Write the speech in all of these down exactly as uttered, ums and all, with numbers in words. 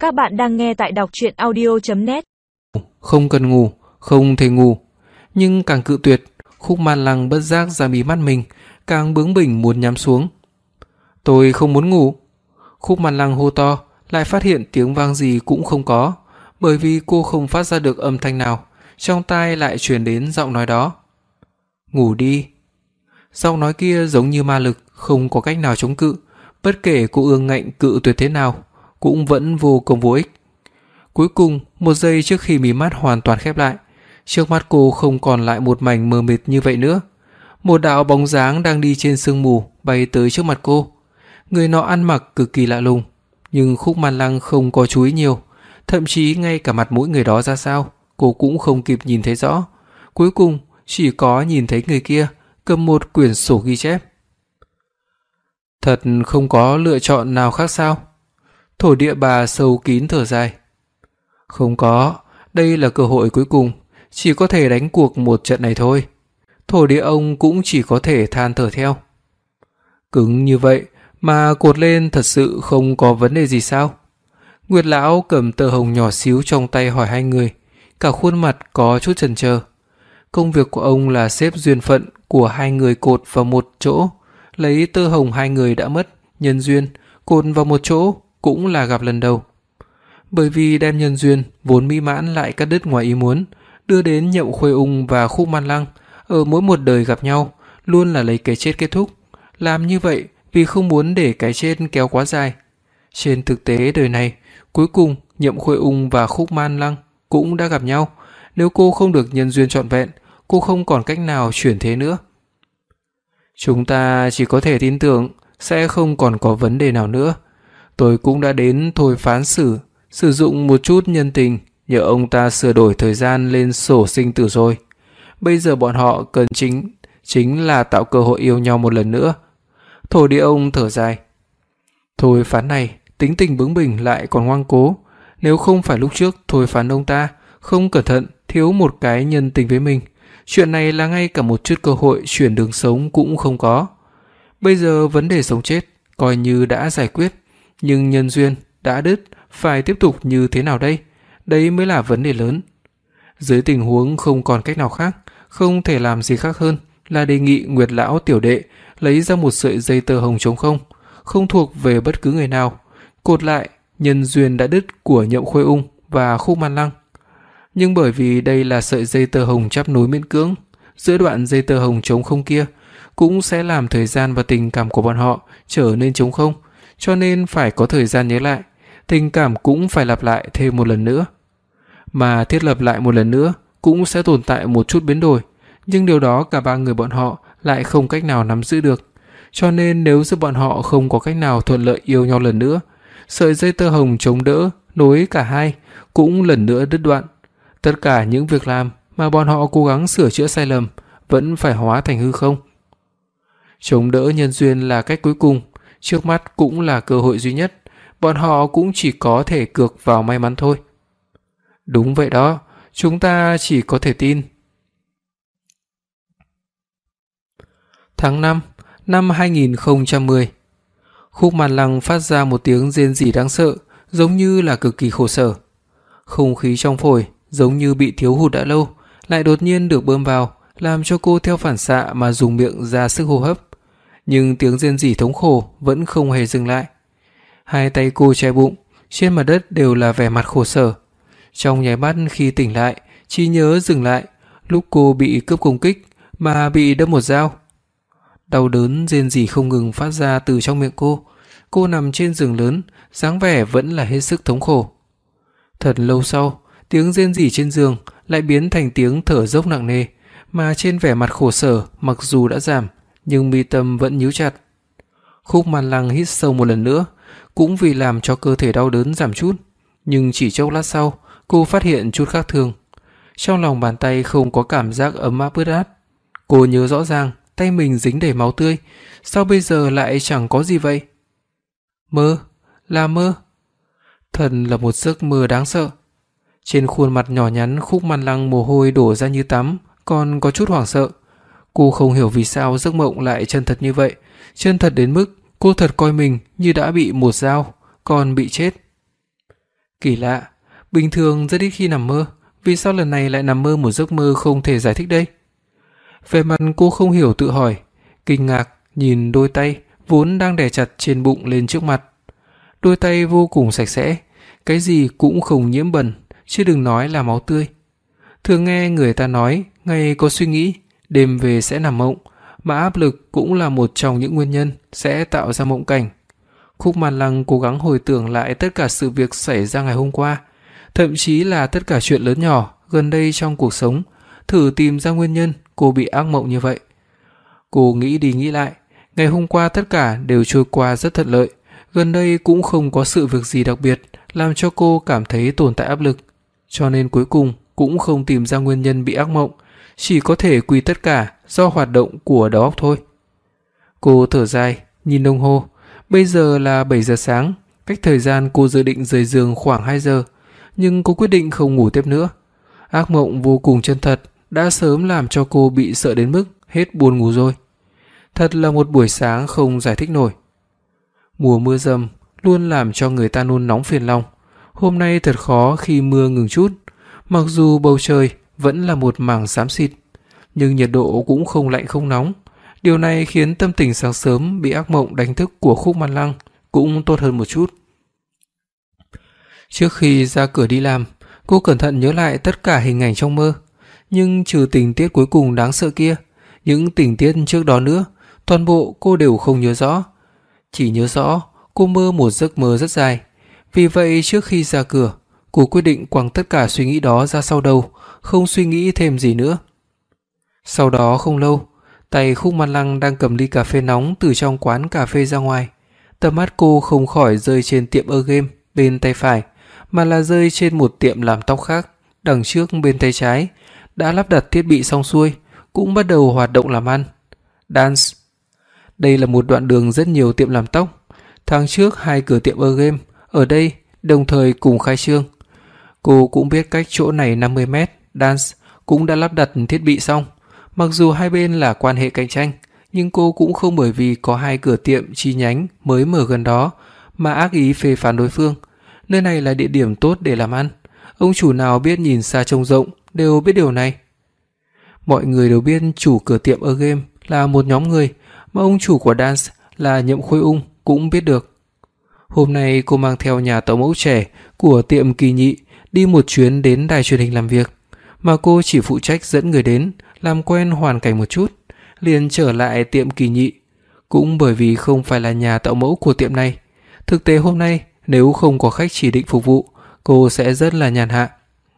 Các bạn đang nghe tại đọc truyện audio chấm net. Không cần ngủ, không thể ngủ. Nhưng càng cự tuyệt, Khúc Man Lăng bất giác ra mí mắt mình, càng bướng bỉnh muốn nhắm xuống. Tôi không muốn ngủ. Khúc Man Lăng hô to, lại phát hiện tiếng vang gì cũng không có, bởi vì cô không phát ra được âm thanh nào, trong tai lại truyền đến giọng nói đó. Ngủ đi. Giọng nói kia giống như ma lực, không có cách nào chống cự, bất kể cô ương ngạnh cự tuyệt thế nào, cũng vẫn vô công vô ích. Cuối cùng, một giây trước khi mí mắt hoàn toàn khép lại, trước mắt cô không còn lại một mảnh mờ mịt như vậy nữa. Một đạo bóng dáng đang đi trên sương mù bay tới trước mặt cô. Người nọ ăn mặc cực kỳ lạ lùng, nhưng Khúc Man Lăng không có chú ý nhiều, thậm chí ngay cả mặt mũi người đó ra sao, cô cũng không kịp nhìn thấy rõ. Cuối cùng, chỉ có nhìn thấy người kia cầm một quyển sổ ghi chép. Thật không có lựa chọn nào khác sao? Thổ địa bà sâu kín thở dài. Không có, đây là cơ hội cuối cùng, chỉ có thể đánh cuộc một trận này thôi. Thổ địa ông cũng chỉ có thể than thở theo. Cứng như vậy mà cột lên thật sự không có vấn đề gì sao? Nguyệt lão cầm tờ hồng nhỏ xíu trong tay hỏi hai người, cả khuôn mặt có chút chần chờ. Công việc của ông là xếp duyên phận của hai người cột vào một chỗ, lấy tơ hồng hai người đã mất, nhân duyên, cột vào một chỗ cũng là gặp lần đầu. Bởi vì đem nhân duyên vốn mỹ mãn lại cắt đứt ngoài ý muốn, đưa đến Nhậm Khuê Ung và Khúc Man Lăng ở mỗi một đời gặp nhau luôn là lấy cái chết kết thúc. Làm như vậy vì không muốn để cái chết kéo quá dài. Trên thực tế đời này, cuối cùng Nhậm Khuê Ung và Khúc Man Lăng cũng đã gặp nhau. Nếu cô không được nhân duyên trọn vẹn, cô không còn cách nào chuyển thế nữa. Chúng ta chỉ có thể tin tưởng sẽ không còn có vấn đề nào nữa. Tôi cũng đã đến thôi phán xử, sử dụng một chút nhân tình, nhờ ông ta sửa đổi thời gian lên sổ sinh tử rồi. Bây giờ bọn họ cần chính chính là tạo cơ hội yêu nhau một lần nữa. Thổ địa ông thở dài. Thôi phán này, tính tình bướng bỉnh lại còn ngoan cố. Nếu không phải lúc trước thôi phán ông ta không cẩn thận thiếu một cái nhân tình với mình, chuyện này là ngay cả một chút cơ hội chuyển đường sống cũng không có. Bây giờ vấn đề sống chết coi như đã giải quyết, nhưng nhân duyên đã đứt, phải tiếp tục như thế nào đây? Đấy mới là vấn đề lớn. Dưới tình huống không còn cách nào khác, không thể làm gì khác hơn là đề nghị Nguyệt lão tiểu đệ lấy ra một sợi dây tơ hồng trống không, không thuộc về bất cứ người nào, cột lại nhân duyên đã đứt của Nhậm Khuê Ung và Khúc Man Lăng. Nhưng bởi vì đây là sợi dây tơ hồng chắp nối miễn cưỡng, giữa đoạn dây tơ hồng trống không kia cũng sẽ làm thời gian và tình cảm của bọn họ trở nên trống không, cho nên phải có thời gian nhớ lại, tình cảm cũng phải lặp lại thêm một lần nữa. Mà thiết lập lại một lần nữa cũng sẽ tồn tại một chút biến đổi, nhưng điều đó cả ba người bọn họ lại không cách nào nắm giữ được. Cho nên nếu giữa bọn họ không có cách nào thuận lợi yêu nhau lần nữa, sợi dây tơ hồng chống đỡ nối cả hai cũng lần nữa đứt đoạn. Tất cả những việc làm mà bọn họ cố gắng sửa chữa sai lầm vẫn phải hóa thành hư không. Chống đỡ nhân duyên là cách cuối cùng, trước mắt cũng là cơ hội duy nhất, bọn họ cũng chỉ có thể cược vào may mắn thôi. Đúng vậy đó, chúng ta chỉ có thể tin. Tháng năm năm hai nghìn không trăm mười, Khúc Man Lăng phát ra một tiếng rên rỉ đáng sợ, giống như là cực kỳ khổ sở. Không khí trong phổi giống như bị thiếu hụt đã lâu, lại đột nhiên được bơm vào, làm cho cô theo phản xạ mà dùng miệng ra sức hô hấp. Nhưng tiếng rên rỉ thống khổ vẫn không hề dừng lại. Hai tay cô che bụng, trên mặt đất đều là vẻ mặt khổ sở. Trong nháy mắt khi tỉnh lại, trí nhớ dừng lại, lúc cô bị cướp công kích mà bị đâm một dao. Đau đớn rên rỉ không ngừng phát ra từ trong miệng cô. Cô nằm trên giường lớn, dáng vẻ vẫn là hết sức thống khổ. Thật lâu sau, tiếng rên rỉ trên giường lại biến thành tiếng thở dốc nặng nề, mà trên vẻ mặt khổ sở mặc dù đã giảm, nhưng mi tâm vẫn nhíu chặt. Khúc Man Lăng hít sâu một lần nữa, cũng vì làm cho cơ thể đau đớn giảm chút, nhưng chỉ chốc lát sau, cô phát hiện chút khác thường. Trong lòng bàn tay không có cảm giác ấm áp ướt át. Cô nhớ rõ ràng tay mình dính đầy máu tươi, sao bây giờ lại chẳng có gì vậy? Mơ, là mơ. Thần là một giấc mơ đáng sợ. Trên khuôn mặt nhỏ nhắn Khúc Man Lăng mồ hôi đổ ra như tắm, còn có chút hoảng sợ. Cô không hiểu vì sao giấc mộng lại chân thật như vậy, chân thật đến mức cô thật coi mình như đã bị một dao, còn bị chết. Kỳ lạ, bình thường rất ít khi nằm mơ, vì sao lần này lại nằm mơ một giấc mơ không thể giải thích đây? Vẻ mặt cô không hiểu tự hỏi, kinh ngạc nhìn đôi tay vốn đang đè chặt trên bụng lên trước mặt. Đôi tay vô cùng sạch sẽ, cái gì cũng không nhiễm bẩn, chứ đừng nói là máu tươi. Thường nghe người ta nói, ngày có suy nghĩ, đêm về sẽ nằm mộng, mà áp lực cũng là một trong những nguyên nhân sẽ tạo ra mộng cảnh. Khúc Màn Lăng cố gắng hồi tưởng lại tất cả sự việc xảy ra ngày hôm qua, thậm chí là tất cả chuyện lớn nhỏ gần đây trong cuộc sống, thử tìm ra nguyên nhân cô bị ác mộng như vậy. Cô nghĩ đi nghĩ lại, ngày hôm qua tất cả đều trôi qua rất thuận lợi, gần đây cũng không có sự việc gì đặc biệt làm cho cô cảm thấy tồn tại áp lực, cho nên cuối cùng cũng không tìm ra nguyên nhân bị ác mộng, chỉ có thể quy tất cả do hoạt động của đầu óc thôi. Cô thở dài, nhìn đồng hồ, bây giờ là bảy giờ sáng, cách thời gian cô dự định rời giường khoảng hai giờ, nhưng cô quyết định không ngủ tiếp nữa. Ác mộng vô cùng chân thật, đã sớm làm cho cô bị sợ đến mức hết buồn ngủ rồi. Thật là một buổi sáng không giải thích nổi. Mùa mưa rầm luôn làm cho người ta nôn nóng phiền lòng. Hôm nay thật khó khi mưa ngừng chút, mặc dù bầu trời vẫn là một mảng xám xịt, nhưng nhiệt độ cũng không lạnh không nóng. Điều này khiến tâm tình sáng sớm bị ác mộng đánh thức của Khúc Màn Lăng cũng tốt hơn một chút. Trước khi ra cửa đi làm, cô cẩn thận nhớ lại tất cả hình ảnh trong mơ, nhưng trừ tình tiết cuối cùng đáng sợ kia, những tình tiết trước đó nữa, toàn bộ cô đều không nhớ rõ. Chỉ nhớ rõ cô mơ một giấc mơ rất dài. Vì vậy trước khi ra cửa, cô quyết định quăng tất cả suy nghĩ đó ra sau đầu, không suy nghĩ thêm gì nữa. Sau đó không lâu, tay Khúc Màn Lăng đang cầm ly cà phê nóng từ trong quán cà phê ra ngoài. Tầm mắt cô không khỏi rơi trên tiệm Ơ Game bên tay phải, mà là rơi trên một tiệm làm tóc khác đằng trước bên tay trái, đã lắp đặt thiết bị xong xuôi, cũng bắt đầu hoạt động làm ăn. Dance. Đây là một đoạn đường rất nhiều tiệm làm tóc. Tháng trước hai cửa tiệm Ơ Game ở đây đồng thời cùng khai trương. Cô cũng biết cách chỗ này năm mươi mét, Dance cũng đã lắp đặt thiết bị xong. Mặc dù hai bên là quan hệ cạnh tranh, nhưng cô cũng không bởi vì có hai cửa tiệm chi nhánh mới mở gần đó mà ác ý phê phán đối phương. Nơi này là địa điểm tốt để làm ăn. Ông chủ nào biết nhìn xa trông rộng đều biết điều này. Mọi người đều biết chủ cửa tiệm Ơ Game là một nhóm người, mà ông chủ của Dance là Nhậm Khôi Ung cũng biết được. Hôm nay cô mang theo nhà tàu mẫu trẻ của tiệm Kỳ Nhị đi một chuyến đến đài truyền hình làm việc, mà cô chỉ phụ trách dẫn người đến, làm quen hoàn cảnh một chút, liền trở lại tiệm Kỳ Nhị. Cũng bởi vì không phải là nhà tạo mẫu của tiệm này, thực tế hôm nay nếu không có khách chỉ định phục vụ, cô sẽ rất là nhàn hạ.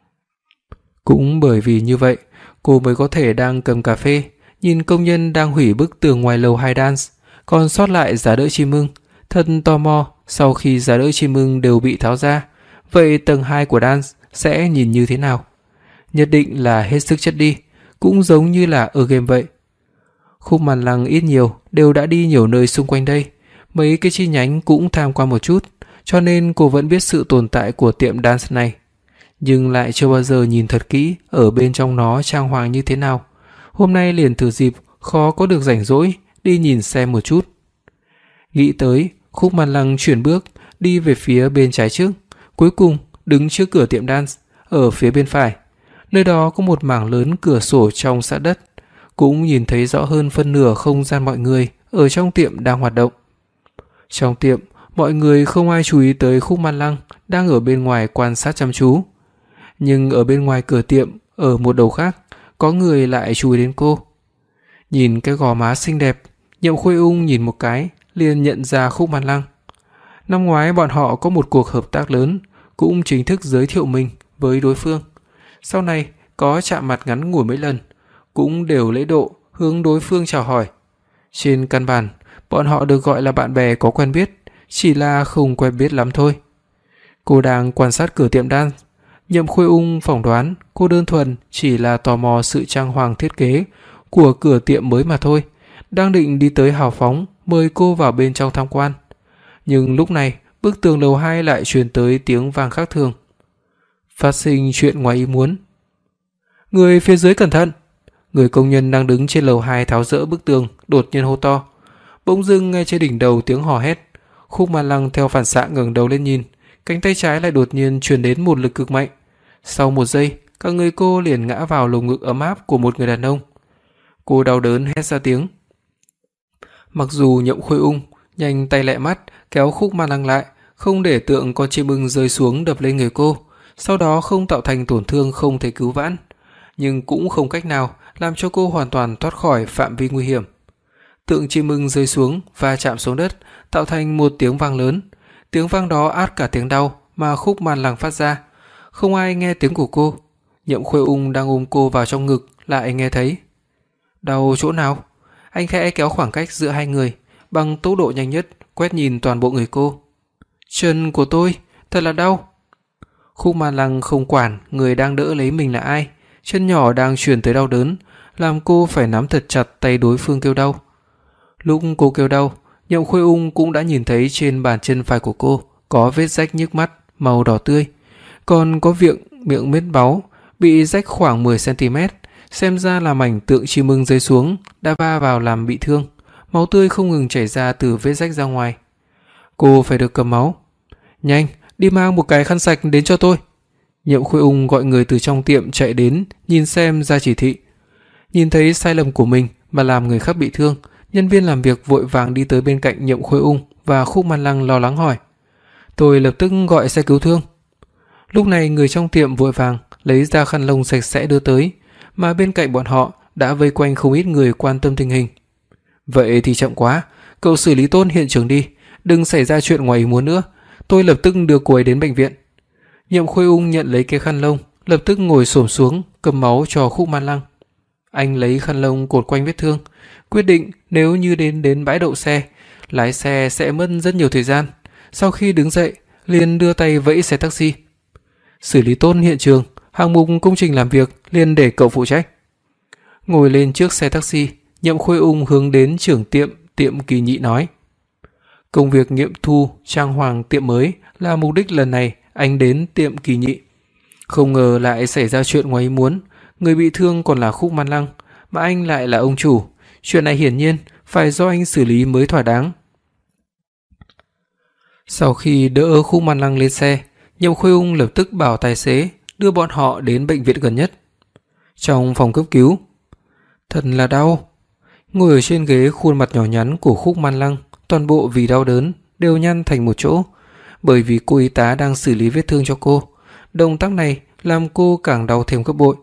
Cũng bởi vì như vậy, cô mới có thể đang cầm cà phê, nhìn công nhân đang hủy bức tường ngoài lầu hai Dance, còn sót lại giá đỡ chim ưng. Thật tò mò, sau khi giá đỡ chim ưng đều bị tháo ra, vậy tầng hai của Dance sẽ nhìn như thế nào? Nhất định là hết sức chất đi, cũng giống như là ở game vậy. Khúc Màn Lăng ít nhiều đều đã đi nhiều nơi xung quanh đây, mấy cái chi nhánh cũng tham quan một chút, cho nên cô vẫn biết sự tồn tại của tiệm Dance này, nhưng lại chưa bao giờ nhìn thật kỹ ở bên trong nó trang hoàng như thế nào. Hôm nay liền thử dịp khó có được rảnh rỗi đi nhìn xem một chút. Nghĩ tới, Khúc Màn Lăng chuyển bước đi về phía bên trái trước, cuối cùng đứng trước cửa tiệm Dance ở phía bên phải. Nơi đó có một mảng lớn cửa sổ trong sát đất, cũng nhìn thấy rõ hơn phân nửa không gian mọi người ở trong tiệm đang hoạt động. Trong tiệm, mọi người không ai chú ý tới Khúc Màn Lăng đang ở bên ngoài quan sát chăm chú. Nhưng ở bên ngoài cửa tiệm, ở một đầu khác, có người lại chú ý đến cô. Nhìn cái gò má xinh đẹp, Nhậm Khôi Ung nhìn một cái liền nhận ra Khúc Màn Lăng. Năm ngoái bọn họ có một cuộc hợp tác lớn, cũng chính thức giới thiệu mình với đối phương. Sau này có chạm mặt ngắn ngủi mấy lần, cũng đều lễ độ hướng đối phương chào hỏi. Trên căn bản, bọn họ được gọi là bạn bè có quen biết, chỉ là không quen biết lắm thôi. Cô đang quan sát cửa tiệm Dance. Nhậm Khôi Ung phỏng đoán cô đơn thuần chỉ là tò mò sự trang hoàng thiết kế của cửa tiệm mới mà thôi, đang định đi tới hào phóng mời cô vào bên trong tham quan. Nhưng lúc này, bức tường lầu hai lại truyền tới tiếng vang khác thường. Phát sinh chuyện ngoài ý muốn. Người phía dưới cẩn thận! Người công nhân đang đứng trên lầu hai tháo dỡ bức tường đột nhiên hô to. Bỗng dưng ngay trên đỉnh đầu tiếng hò hét. Khúc Màn Lăng theo phản xạ ngẩng đầu lên nhìn, cánh tay trái lại đột nhiên truyền đến một lực cực mạnh. Sau một giây, cả người cô liền ngã vào lồng ngực ấm áp của một người đàn ông. Cô đau đớn hét ra tiếng. Mặc dù Nhậm Khôi Ung nhanh tay lẹ mắt kéo Khúc Man Lăng lại, không để tượng con chim ưng rơi xuống đập lên người cô, sau đó không tạo thành tổn thương không thể cứu vãn, nhưng cũng không cách nào làm cho cô hoàn toàn thoát khỏi phạm vi nguy hiểm. Tượng chim ưng rơi xuống và chạm xuống đất, tạo thành một tiếng vang lớn. Tiếng vang đó át cả tiếng đau mà Khúc Man Lăng phát ra. Không ai nghe tiếng của cô. Nhậm Khôi Ung đang ôm cô vào trong ngực lại nghe thấy. Đau chỗ nào? Anh khẽ kéo khoảng cách giữa hai người, bằng tốc độ nhanh nhất quét nhìn toàn bộ người cô. Chân của tôi, thật là đau. Khúc Man Lăng không quản người đang đỡ lấy mình là ai, chân nhỏ đang truyền tới đau đớn, làm cô phải nắm thật chặt tay đối phương kêu đau. Lúc cô kêu đau, Nhậm Khôi Ung cũng đã nhìn thấy trên bàn chân phải của cô có vết rách nhức mắt màu đỏ tươi, còn có miệng miệng vết máu bị rách khoảng mười xăng ti mét, xem ra là mảnh tượng chim ưng rơi xuống đã va vào làm bị thương, máu tươi không ngừng chảy ra từ vết rách ra ngoài. Cô phải được cầm máu. Nhanh, đi mang một cái khăn sạch đến cho tôi. Nhậm Khôi Ung gọi người từ trong tiệm chạy đến nhìn xem ra chỉ thị. Nhìn thấy sai lầm của mình mà làm người khác bị thương, nhân viên làm việc vội vàng đi tới bên cạnh Nhậm Khôi Ung và Khúc Man Lăng lo lắng hỏi. Tôi lập tức gọi xe cứu thương. Lúc này người trong tiệm vội vàng lấy ra khăn lông sạch sẽ đưa tới, mà bên cạnh bọn họ đã vây quanh không ít người quan tâm tình hình. Vậy thì chậm quá, cậu xử lý tốt hiện trường đi, đừng xảy ra chuyện ngoài ý muốn nữa. Tôi lập tức đưa cô ấy đến bệnh viện. Nhậm Khôi Ung nhận lấy cái khăn lông, lập tức ngồi xổm xuống cầm máu cho Khúc Man Lăng. Anh lấy khăn lông cột quanh vết thương, quyết định nếu như đến đến bãi đậu xe, lái xe sẽ mất rất nhiều thời gian. Sau khi đứng dậy, liền đưa tay vẫy xe taxi. Xử lý tốt hiện trường, hạng mục công trình làm việc liền để cậu phụ trách. Ngồi lên trước xe taxi, Nhậm Khôi Ung hướng đến trưởng tiệm tiệm Kỳ Nhị nói. Công việc nghiệm thu trang hoàng tiệm mới là mục đích lần này anh đến tiệm Kỳ Nhị. Không ngờ lại xảy ra chuyện ngoài ý muốn, người bị thương còn là Khúc Man Lăng, mà anh lại là ông chủ. Chuyện này hiển nhiên phải do anh xử lý mới thỏa đáng. Sau khi đỡ Khúc Man Lăng lên xe, Nhậm Khôi Ung lập tức bảo tài xế đưa bọn họ đến bệnh viện gần nhất. Trong phòng cấp cứu, thật là đau. Ngồi ở trên ghế, khuôn mặt nhỏ nhắn của Khúc Man Lăng toàn bộ vì đau đớn đều nhăn thành một chỗ, bởi vì cô y tá đang xử lý vết thương cho cô. Động tác này làm cô càng đau thêm gấp bội.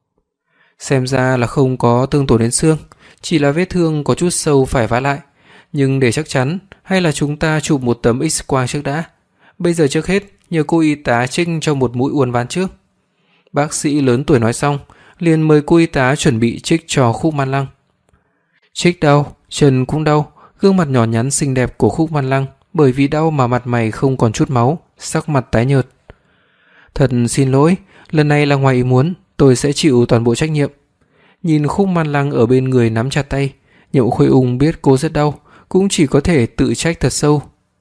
Xem ra là không có thương tổn đến xương, chỉ là vết thương có chút sâu phải vá lại. Nhưng để chắc chắn, hay là chúng ta chụp một tấm X-quang trước đã. Bây giờ trước hết, nhờ cô y tá trích cho một mũi uốn ván trước. Bác sĩ lớn tuổi nói xong, liền mời cô y tá chuẩn bị trích cho Khúc Man Lăng. Trích đau, chân cũng đau, gương mặt nhỏ nhắn xinh đẹp của Khúc Man Lăng bởi vì đau mà mặt mày không còn chút máu, sắc mặt tái nhợt. Thật xin lỗi, lần này là ngoài ý muốn, tôi sẽ chịu toàn bộ trách nhiệm. Nhìn Khúc Man Lăng ở bên người nắm chặt tay, Nhậm Khôi Ung biết cô rất đau, cũng chỉ có thể tự trách thật sâu.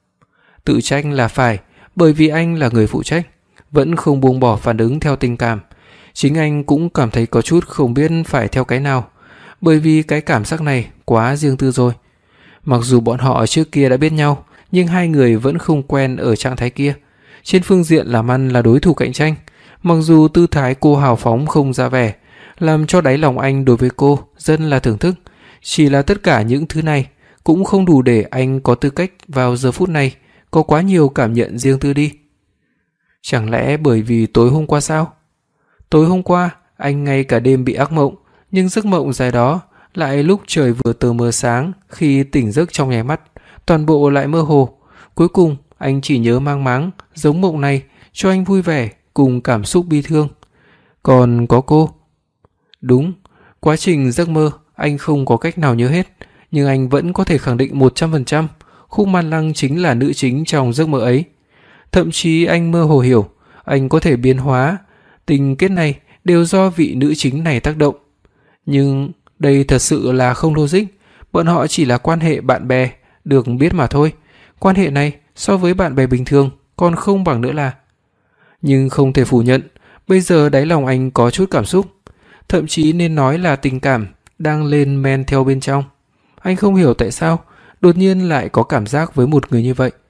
Tự trách là phải, bởi vì anh là người phụ trách, vẫn không buông bỏ phản ứng theo tình cảm. Chính anh cũng cảm thấy có chút không biết phải theo cái nào, bởi vì cái cảm giác này quá riêng tư rồi. Mặc dù bọn họ trước kia đã biết nhau, nhưng hai người vẫn không quen ở trạng thái kia. Trên phương diện làm ăn là đối thủ cạnh tranh, mặc dù tư thái cô hào phóng không ra vẻ, làm cho đáy lòng anh đối với cô rất là thưởng thức. Chỉ là tất cả những thứ này cũng không đủ để anh có tư cách vào giờ phút này có quá nhiều cảm nhận riêng tư đi. Chẳng lẽ bởi vì tối hôm qua sao? Tối hôm qua anh ngay cả đêm bị ác mộng, nhưng giấc mộng dài đó lại lúc trời vừa tờ mờ sáng, khi tỉnh giấc trong nháy mắt, toàn bộ lại mơ hồ. Cuối cùng anh chỉ nhớ mang máng giống mộng này cho anh vui vẻ cùng cảm xúc bi thương. Còn có cô. Đúng, quá trình giấc mơ anh không có cách nào nhớ hết, nhưng anh vẫn có thể khẳng định một trăm phần trăm Khúc Man Lăng chính là nữ chính trong giấc mơ ấy. Thậm chí anh mơ hồ hiểu, anh có thể biến hóa, tình kết này đều do vị nữ chính này tác động. Nhưng đây thật sự là không logic, bọn họ chỉ là quan hệ bạn bè, được biết mà thôi. Quan hệ này so với bạn bè bình thường còn không bằng nữa là. Nhưng không thể phủ nhận, bây giờ đáy lòng anh có chút cảm xúc, thậm chí nên nói là tình cảm đang lên men theo bên trong. Anh không hiểu tại sao đột nhiên lại có cảm giác với một người như vậy.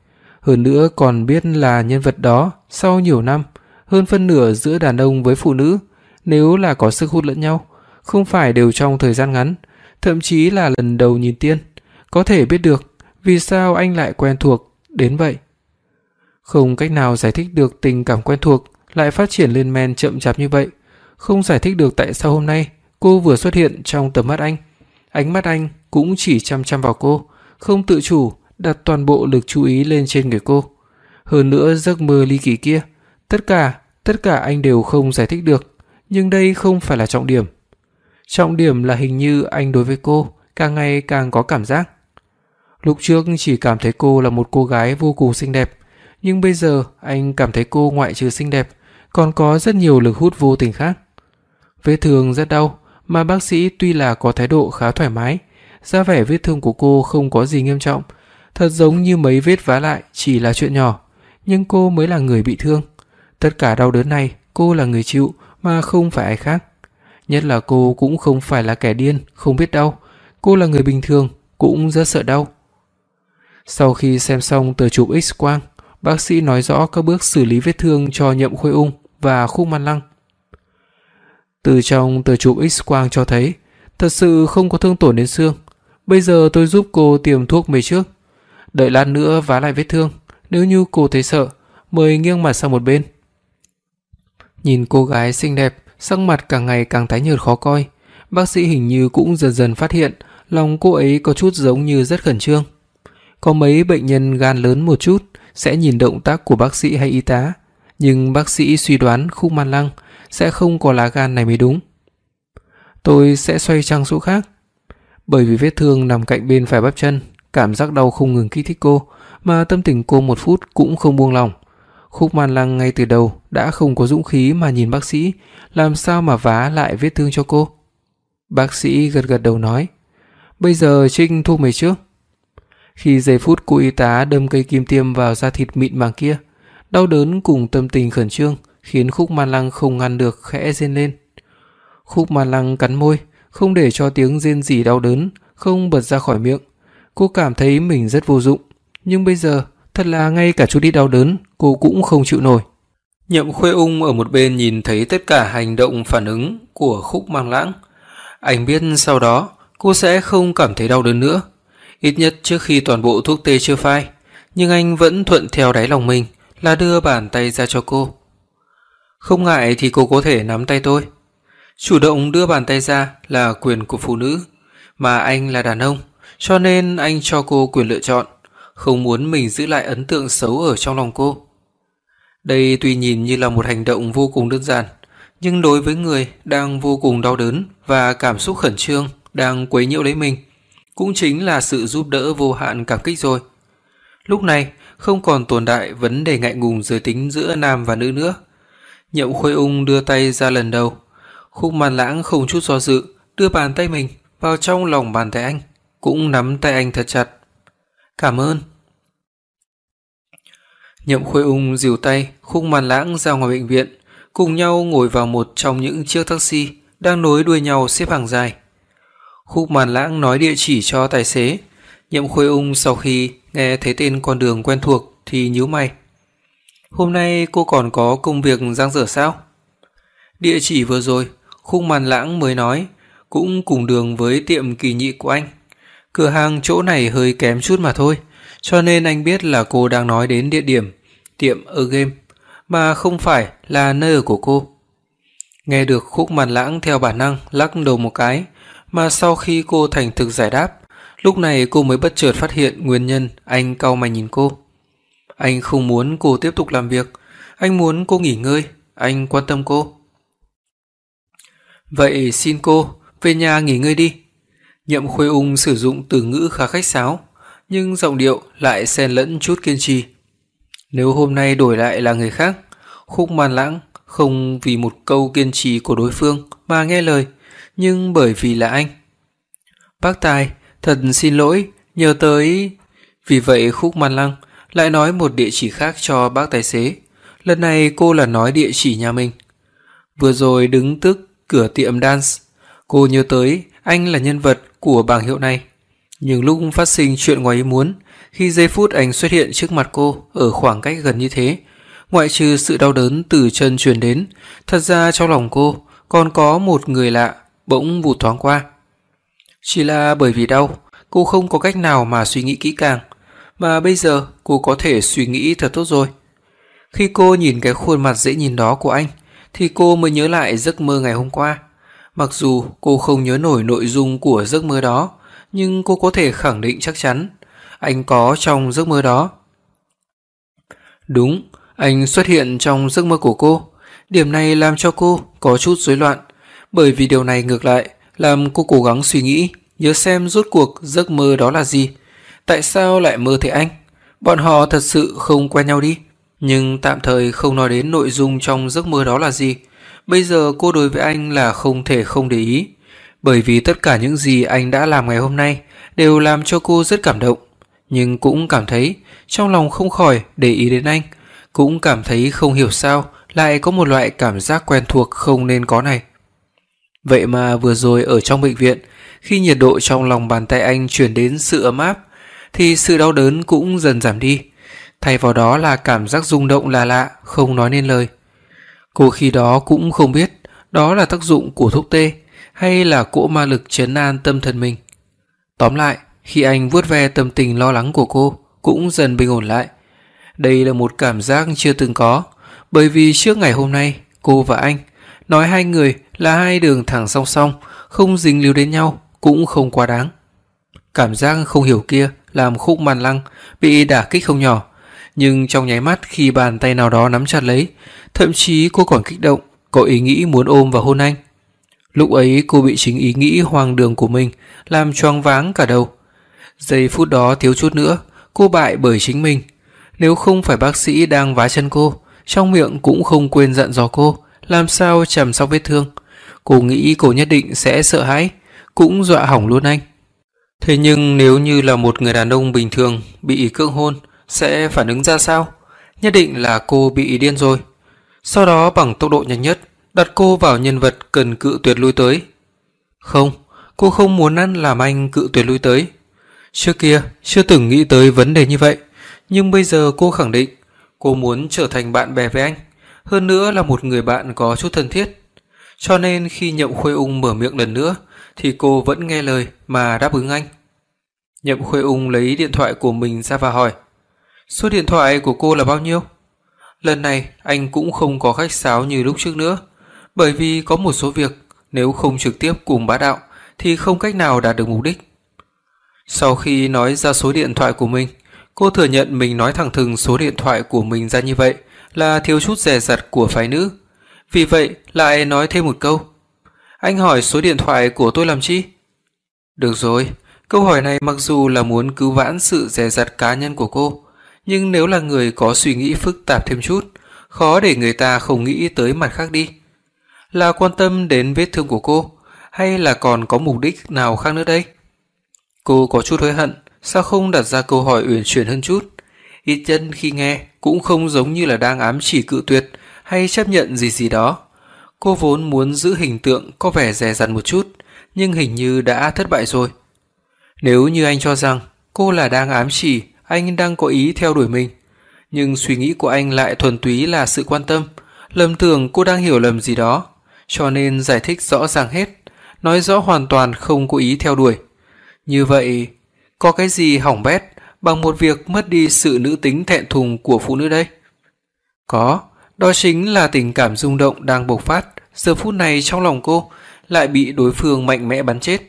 Hơn nữa còn biết là nhân vật đó sau nhiều năm, hơn phân nửa giữa đàn ông với phụ nữ, nếu là có sức hút lẫn nhau, không phải đều trong thời gian ngắn, thậm chí là lần đầu nhìn tiên, có thể biết được vì sao anh lại quen thuộc đến vậy. Không cách nào giải thích được tình cảm quen thuộc lại phát triển lên men chậm chạp như vậy. Không giải thích được tại sao hôm nay cô vừa xuất hiện trong tầm mắt anh. Ánh mắt anh cũng chỉ chăm chăm vào cô, không tự chủ đặt toàn bộ lực chú ý lên trên người cô. Hơn nữa giấc mơ ly kỳ kia, tất cả, tất cả anh đều không giải thích được, nhưng đây không phải là trọng điểm. Trọng điểm là hình như anh đối với cô càng ngày càng có cảm giác. Lúc trước chỉ cảm thấy cô là một cô gái vô cùng xinh đẹp, nhưng bây giờ anh cảm thấy cô ngoại trừ xinh đẹp, còn có rất nhiều lực hút vô tình khác. Vết thương rất đau, mà bác sĩ tuy là có thái độ khá thoải mái, ra vẻ vết thương của cô không có gì nghiêm trọng, thật giống như mấy vết vá lại chỉ là chuyện nhỏ, nhưng cô mới là người bị thương. Tất cả đau đớn này cô là người chịu mà không phải ai khác. Nhất là cô cũng không phải là kẻ điên, không biết đau. Cô là người bình thường, cũng rất sợ đau. Sau khi xem xong tờ chụp X-quang, bác sĩ nói rõ các bước xử lý vết thương cho Nhậm Khuê Ung và Khúc Man Lăng. Từ trong tờ chụp X-quang cho thấy, thật sự không có thương tổn đến xương. Bây giờ tôi giúp cô tiêm thuốc mê trước. Đợi lát nữa vá lại vết thương. Nếu như cô thấy sợ, mời nghiêng mặt sang một bên. Nhìn cô gái xinh đẹp, sắc mặt càng ngày càng tái nhợt khó coi. Bác sĩ hình như cũng dần dần phát hiện lòng cô ấy có chút giống như rất khẩn trương. Có mấy bệnh nhân gan lớn một chút sẽ nhìn động tác của bác sĩ hay y tá, nhưng bác sĩ suy đoán Khúc Man Lăng sẽ không có lá gan này mới đúng. Tôi sẽ xoay sang chỗ khác. Bởi vì vết thương nằm cạnh bên phải bắp chân, cảm giác đau không ngừng kích thích cô, mà tâm tình cô một phút cũng không buông lỏng. Khúc Man Lăng ngay từ đầu đã không có dũng khí mà nhìn bác sĩ, làm sao mà vá lại vết thương cho cô. Bác sĩ gật gật đầu nói, bây giờ trinh thuốc mê trước. Khi giây phút cô y tá đâm cây kim tiêm vào da thịt mịn màng kia, đau đớn cùng tâm tình khẩn trương khiến Khúc Man Lăng không ngăn được khẽ rên lên. Khúc Man Lăng cắn môi, không để cho tiếng rên rỉ đau đớn không bật ra khỏi miệng. Cô cảm thấy mình rất vô dụng, nhưng bây giờ thật là ngay cả chút ít đau đớn cô cũng không chịu nổi. Nhậm Khuê Ung ở một bên nhìn thấy tất cả hành động phản ứng của Khúc Man Lãng. Anh biết sau đó cô sẽ không cảm thấy đau đớn nữa, ít nhất trước khi toàn bộ thuốc tê chưa phai, nhưng anh vẫn thuận theo đáy lòng mình là đưa bàn tay ra cho cô. Không ngại thì cô có thể nắm tay tôi. Chủ động đưa bàn tay ra là quyền của phụ nữ, mà anh là đàn ông, cho nên anh cho cô quyền lựa chọn, không muốn mình giữ lại ấn tượng xấu ở trong lòng cô. Đây tuy nhìn như là một hành động vô cùng đơn giản, nhưng đối với người đang vô cùng đau đớn và cảm xúc khẩn trương đang quấy nhiễu lấy mình, cũng chính là sự giúp đỡ vô hạn cảm kích rồi. Lúc này không còn tồn tại vấn đề ngại ngùng giới tính giữa nam và nữ nữa. Nhậm Khuê Ung đưa tay ra lần đầu, Khúc Man Lãng không chút do dự đưa bàn tay mình vào trong lòng bàn tay anh, cũng nắm tay anh thật chặt. Cảm ơn. Nhậm Khuê Ung dìu tay Khúc Man Lãng ra ngoài bệnh viện, cùng nhau ngồi vào một trong những chiếc taxi đang nối đuôi nhau xếp hàng dài. Khúc Man Lãng nói địa chỉ cho tài xế. Nhậm Khuê Ung sau khi nghe thấy tên con đường quen thuộc thì nhíu mày. Hôm nay cô còn có công việc dang dở sao? Địa chỉ vừa rồi Khúc Man Lãng mới nói cũng cùng đường với tiệm Kỳ Nhị của anh. Cửa hàng chỗ này hơi kém chút mà thôi, cho nên anh biết là cô đang nói đến địa điểm tiệm ở game, mà không phải là nơi ở của cô. Nghe được Khúc Man Lãng theo bản năng lắc đầu một cái, mà sau khi cô thành thực giải đáp, lúc này cô mới bất chợt phát hiện nguyên nhân anh cau mày nhìn cô. Anh không muốn cô tiếp tục làm việc, anh muốn cô nghỉ ngơi, anh quan tâm cô. Vậy xin cô về nhà nghỉ ngơi đi. Nhậm Khuê Ung sử dụng từ ngữ khá khách sáo, nhưng giọng điệu lại xen lẫn chút kiên trì. Nếu hôm nay đổi lại là người khác, Khúc Man Lãng không vì một câu kiên trì của đối phương mà nghe lời, nhưng bởi vì là anh. Bác Tài, thật xin lỗi, nhớ tới... Vì vậy Khúc Man Lăng lại nói một địa chỉ khác cho bác tài xế. Lần này cô là nói địa chỉ nhà mình. Vừa rồi đứng tức cửa tiệm dance, cô nhớ tới anh là nhân vật của bảng hiệu này. Nhưng lúc phát sinh chuyện ngoài ý muốn, Khi giây phút anh xuất hiện trước mặt cô ở khoảng cách gần như thế, ngoại trừ sự đau đớn từ chân truyền đến, thật ra trong lòng cô còn có một người lạ bỗng vụt thoáng qua. Chỉ là bởi vì đau, cô không có cách nào mà suy nghĩ kỹ càng, mà bây giờ cô có thể suy nghĩ thật tốt rồi. Khi cô nhìn cái khuôn mặt dễ nhìn đó của anh, thì cô mới nhớ lại giấc mơ ngày hôm qua. Mặc dù cô không nhớ nổi nội dung của giấc mơ đó, nhưng cô có thể khẳng định chắc chắn anh có trong giấc mơ đó. Đúng, anh xuất hiện trong giấc mơ của cô. Điểm này làm cho cô có chút rối loạn, bởi vì điều này ngược lại làm cô cố gắng suy nghĩ, nhớ xem rốt cuộc giấc mơ đó là gì. Tại sao lại mơ thấy anh? Bọn họ thật sự không quen nhau đi. Nhưng tạm thời không nói đến nội dung trong giấc mơ đó là gì. Bây giờ cô đối với anh là không thể không để ý, bởi vì tất cả những gì anh đã làm ngày hôm nay đều làm cho cô rất cảm động, nhưng cũng cảm thấy trong lòng không khỏi để ý đến anh, cũng cảm thấy không hiểu sao lại có một loại cảm giác quen thuộc không nên có này. Vậy mà vừa rồi ở trong bệnh viện, khi nhiệt độ trong lòng bàn tay anh truyền đến sự ấm áp, thì sự đau đớn cũng dần giảm đi, thay vào đó là cảm giác rung động lạ lạ không nói nên lời. Cô khi đó cũng không biết đó là tác dụng của thuốc tê hay là cỗ ma lực trấn an tâm thần mình. Tóm lại, khi anh vuốt ve tâm tình lo lắng của cô cũng dần bình ổn lại. Đây là một cảm giác chưa từng có, bởi vì trước ngày hôm nay cô và anh nói hai người là hai đường thẳng song song, không dính líu đến nhau cũng không quá đáng. Cảm giác không hiểu kia làm Khúc Màn Lăng bị đả kích không nhỏ, nhưng trong nháy mắt khi bàn tay nào đó nắm chặt lấy, thậm chí cô còn kích động, có ý nghĩ muốn ôm và hôn anh. Lúc ấy cô bị chính ý nghĩ hoang đường của mình làm choáng váng cả đầu. Giây phút đó thiếu chút nữa cô bại bởi chính mình. Nếu không phải bác sĩ đang vá chân cô, trong miệng cũng không quên dặn dò cô làm sao chăm sóc vết thương, cô nghĩ cô nhất định sẽ sợ hãi, cũng dọa hỏng luôn anh. Thế nhưng nếu như là một người đàn ông bình thường bị cưỡng hôn, sẽ phản ứng ra sao? Nhất định là cô bị điên rồi. Sau đó bằng tốc độ nhanh nhất đặt cô vào nhân vật cần cự tuyệt lui tới. Không, cô không muốn ăn làm anh cự tuyệt lui tới. Trước kia chưa từng nghĩ tới vấn đề như vậy, nhưng bây giờ cô khẳng định cô muốn trở thành bạn bè với anh, hơn nữa là một người bạn có chút thân thiết. Cho nên khi Nhậm Khuê Ung mở miệng lần nữa thì cô vẫn nghe lời mà đáp ứng anh. Nhậm Khuê Ung lấy điện thoại của mình ra và hỏi: "Số điện thoại của cô là bao nhiêu?" Lần này anh cũng không có khách sáo như lúc trước nữa, bởi vì có một số việc nếu không trực tiếp cùng bá đạo thì không cách nào đạt được mục đích. Sau khi nói ra số điện thoại của mình, cô thừa nhận mình nói thẳng thừng số điện thoại của mình ra như vậy là thiếu chút dè dặt của phái nữ. Vì vậy lại nói thêm một câu: "Anh hỏi số điện thoại của tôi làm chi?" Được rồi, câu hỏi này mặc dù là muốn cứu vãn sự dè dặt cá nhân của cô, nhưng nếu là người có suy nghĩ phức tạp thêm chút, khó để người ta không nghĩ tới mặt khác đi. Là quan tâm đến vết thương của cô, hay là còn có mục đích nào khác nữa đây? Cô có chút hối hận, sao không đặt ra câu hỏi uyển chuyển hơn chút? Ít nhất khi nghe cũng không giống như là đang ám chỉ cự tuyệt hay chấp nhận gì gì đó. Cô vốn muốn giữ hình tượng có vẻ dè dặt một chút, nhưng hình như đã thất bại rồi. Nếu như anh cho rằng cô là đang ám chỉ anh đang có ý theo đuổi mình, nhưng suy nghĩ của anh lại thuần túy là sự quan tâm, lầm tưởng cô đang hiểu lầm gì đó, cho nên giải thích rõ ràng hết, nói rõ hoàn toàn không có ý theo đuổi. Như vậy, có cái gì hỏng bét bằng một việc mất đi sự nữ tính thẹn thùng của phụ nữ đây? Có, đó chính là tình cảm rung động đang bộc phát, giờ phút này trong lòng cô lại bị đối phương mạnh mẽ bắn chết.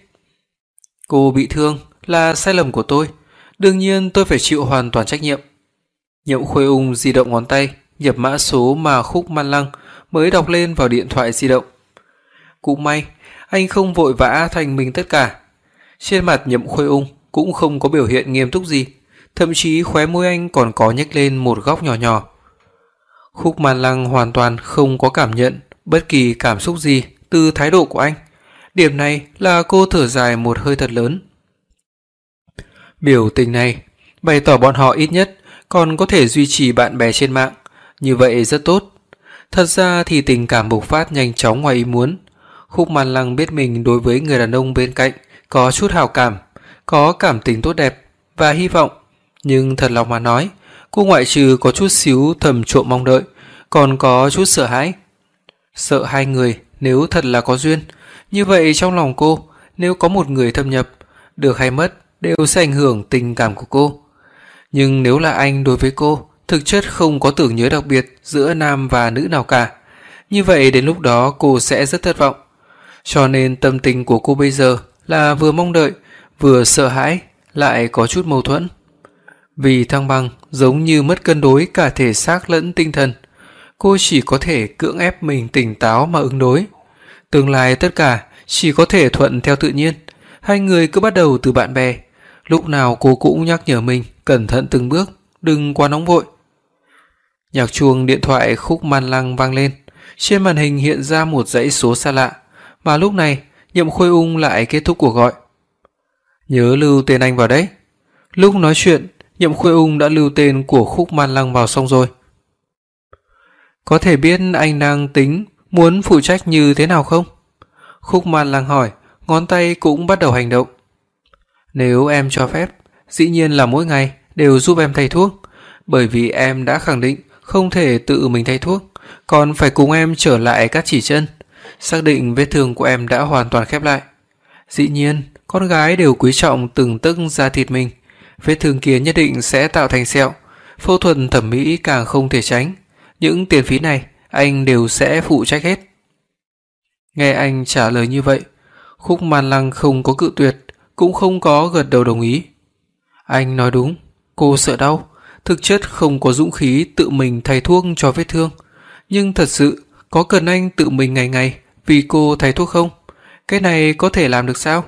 Cô bị thương là sai lầm của tôi, đương nhiên tôi phải chịu hoàn toàn trách nhiệm. Nhậm Khuê Ung di động ngón tay, nhập mã số mà Khúc Man Lăng mới đọc lên vào điện thoại di động. Cũng may, anh không vội vã thành mình tất cả. Trên mặt Nhậm Khuê Ung cũng không có biểu hiện nghiêm túc gì, thậm chí khóe môi anh còn có nhếch lên một góc nhỏ nhỏ. Khúc Man Lăng hoàn toàn không có cảm nhận bất kỳ cảm xúc gì từ thái độ của anh. Điểm này là cô thở dài một hơi thật lớn. Biểu tình này bày tỏ bọn họ ít nhất còn có thể duy trì bạn bè trên mạng, như vậy rất tốt. Thật ra thì tình cảm bộc phát nhanh chóng ngoài ý muốn. Khúc Man Lăng biết mình đối với người đàn ông bên cạnh có chút hào cảm, có cảm tình tốt đẹp và hy vọng Nhưng thật lòng mà nói, cô ngoại trừ có chút xíu thầm trộm mong đợi, còn có chút sợ hãi. Sợ hai người nếu thật là có duyên, như vậy trong lòng cô nếu có một người thâm nhập, được hay mất đều sẽ ảnh hưởng tình cảm của cô. Nhưng nếu là anh đối với cô, thực chất không có tưởng nhớ đặc biệt giữa nam và nữ nào cả. Như vậy đến lúc đó cô sẽ rất thất vọng. Cho nên tâm tình của cô bây giờ là vừa mong đợi, vừa sợ hãi, lại có chút mâu thuẫn. Vì thăng bằng giống như mất cân đối cả thể xác lẫn tinh thần, cô chỉ có thể cưỡng ép mình tỉnh táo mà ứng đối. Tương lai tất cả chỉ có thể thuận theo tự nhiên. Hai người cứ bắt đầu từ bạn bè. Lúc nào cô cũng nhắc nhở mình cẩn thận từng bước, đừng quá nóng vội. Nhạc chuông điện thoại Khúc Man Lăng vang lên. Trên màn hình hiện ra một dãy số xa lạ. Mà lúc này Nhậm Khôi Ung lại kết thúc cuộc gọi. Nhớ lưu tên anh vào đấy. Lúc nói chuyện, Nhậm Khôi Ung đã lưu tên của Khúc Man Lăng vào xong rồi. Có thể biết anh đang tính muốn phụ trách như thế nào không? Khúc Man Lăng hỏi, ngón tay cũng bắt đầu hành động. Nếu em cho phép, dĩ nhiên là mỗi ngày đều giúp em thay thuốc, bởi vì em đã khẳng định không thể tự mình thay thuốc, còn phải cùng em trở lại các chỉ chân, xác định vết thương của em đã hoàn toàn khép lại. Dĩ nhiên, con gái đều quý trọng từng tấc da thịt mình, vết thương kia nhất định sẽ tạo thành sẹo, phẫu thuật thẩm mỹ càng không thể tránh. Những tiền phí này anh đều sẽ phụ trách hết. Nghe anh trả lời như vậy, Khúc Man Lăng không có cự tuyệt, cũng không có gật đầu đồng ý. Anh nói đúng, cô sợ đau, thực chất không có dũng khí tự mình thay thuốc cho vết thương. Nhưng thật sự có cần anh tự mình ngày ngày vì cô thay thuốc không? Cái này có thể làm được sao?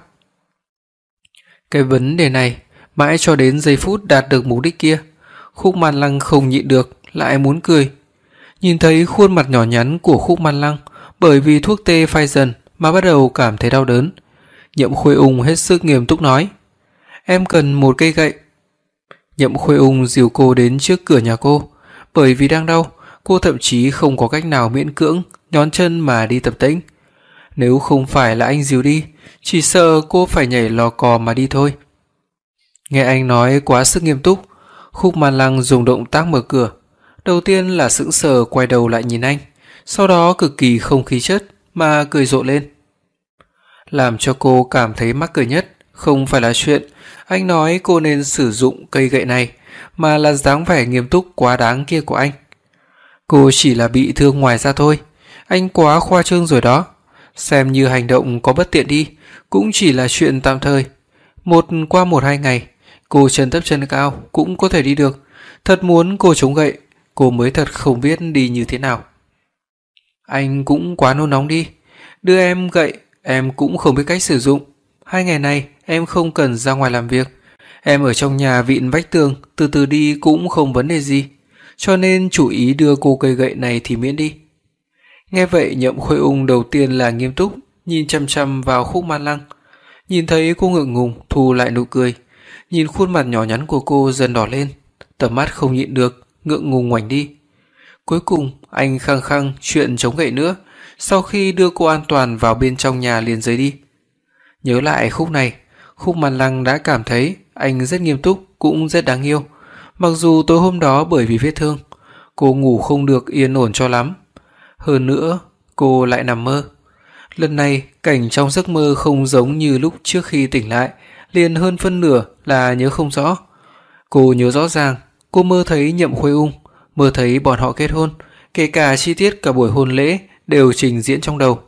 Cái vấn đề này mãi cho đến giây phút đạt được mục đích kia, Khúc Man Lăng không nhịn được lại muốn cười. Nhìn thấy khuôn mặt nhỏ nhắn của Khúc Man Lăng bởi vì thuốc tê phai dần mà bắt đầu cảm thấy đau đớn, Nhậm Khôi Ung hết sức nghiêm túc nói, em cần một cây gậy. Nhậm Khôi Ung dìu cô đến trước cửa nhà cô. Bởi vì đang đau, cô thậm chí không có cách nào miễn cưỡng nhón chân mà đi tập tễnh. Nếu không phải là anh dìu đi, chỉ sợ cô phải nhảy lò cò mà đi thôi. Nghe anh nói quá sức nghiêm túc, Khúc Man Lăng dùng động tác mở cửa. Đầu tiên là sững sờ quay đầu lại nhìn anh, sau đó cực kỳ không khí chất mà cười rộ lên. Làm cho cô cảm thấy mắc cười nhất không phải là chuyện anh nói cô nên sử dụng cây gậy này, mà là dáng vẻ nghiêm túc quá đáng kia của anh. Cô chỉ là bị thương ngoài da thôi, anh quá khoa trương rồi đó. Xem như hành động có bất tiện đi, cũng chỉ là chuyện tạm thời. Một qua một hai ngày, cô chân thấp chân cao cũng có thể đi được. Thật muốn cô chống gậy, cô mới thật không biết đi như thế nào. Anh cũng quá nôn nóng đi. Đưa em gậy, em cũng không biết cách sử dụng. Hai ngày này em không cần ra ngoài làm việc. Em ở trong nhà vịn vách tường, từ từ đi cũng không vấn đề gì. Cho nên chủ ý đưa cô cây gậy này thì miễn đi. Nghe vậy Nhậm Khôi Ung đầu tiên là nghiêm túc, nhìn chăm chăm vào Khúc Man Lăng. Nhìn thấy cô ngượng ngùng, thu lại nụ cười. Nhìn khuôn mặt nhỏ nhắn của cô dần đỏ lên, tầm mắt không nhịn được, ngượng ngùng ngoảnh đi. Cuối cùng anh khăng khăng chuyện chống gậy nữa. Sau khi đưa cô an toàn vào bên trong nhà liền rời đi. Nhớ lại khúc này, Khúc Man Lăng đã cảm thấy anh rất nghiêm túc, cũng rất đáng yêu. Mặc dù tối hôm đó bởi vì vết thương, cô ngủ không được yên ổn cho lắm. Hơn nữa, cô lại nằm mơ. Lần này, cảnh trong giấc mơ không giống như lúc trước khi tỉnh lại, liền hơn phân nửa là nhớ không rõ. Cô nhớ rõ ràng, cô mơ thấy Nhậm Khôi Ung, mơ thấy bọn họ kết hôn, kể cả chi tiết cả buổi hôn lễ đều trình diễn trong đầu.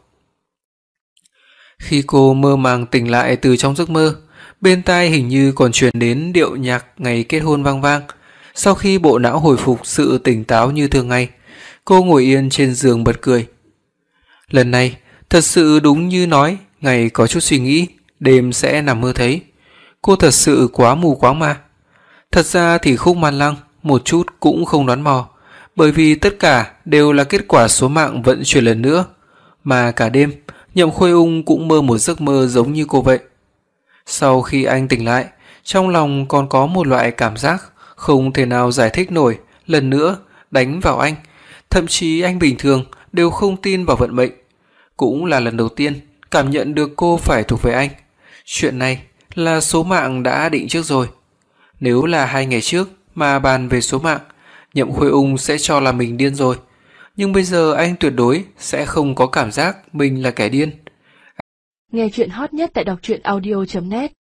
Khi cô mơ màng tỉnh lại từ trong giấc mơ, bên tai hình như còn truyền đến điệu nhạc ngày kết hôn vang vang. Sau khi bộ não hồi phục sự tỉnh táo như thường ngày, cô ngồi yên trên giường bật cười. Lần này, thật sự đúng như nói, ngày có chút suy nghĩ, đêm sẽ nằm mơ thấy. Cô thật sự quá mù quáng mà. Thật ra thì Khúc Man Lăng một chút cũng không đoán mò, bởi vì tất cả đều là kết quả số mạng vận chuyển lần nữa. Mà cả đêm, Nhậm Khôi Ung cũng mơ một giấc mơ giống như cô vậy. Sau khi anh tỉnh lại, trong lòng còn có một loại cảm giác không thể nào giải thích nổi lần nữa đánh vào anh. Thậm chí anh bình thường đều không tin vào vận mệnh. Cũng là lần đầu tiên cảm nhận được cô phải thuộc về anh. Chuyện này là số mạng đã định trước rồi. Nếu là hai ngày trước mà bàn về số mạng, Nhậm Khuê Ung sẽ cho là mình điên rồi. Nhưng bây giờ anh tuyệt đối sẽ không có cảm giác mình là kẻ điên. Nghe chuyện hot nhất tại đọc truyện audio chấm net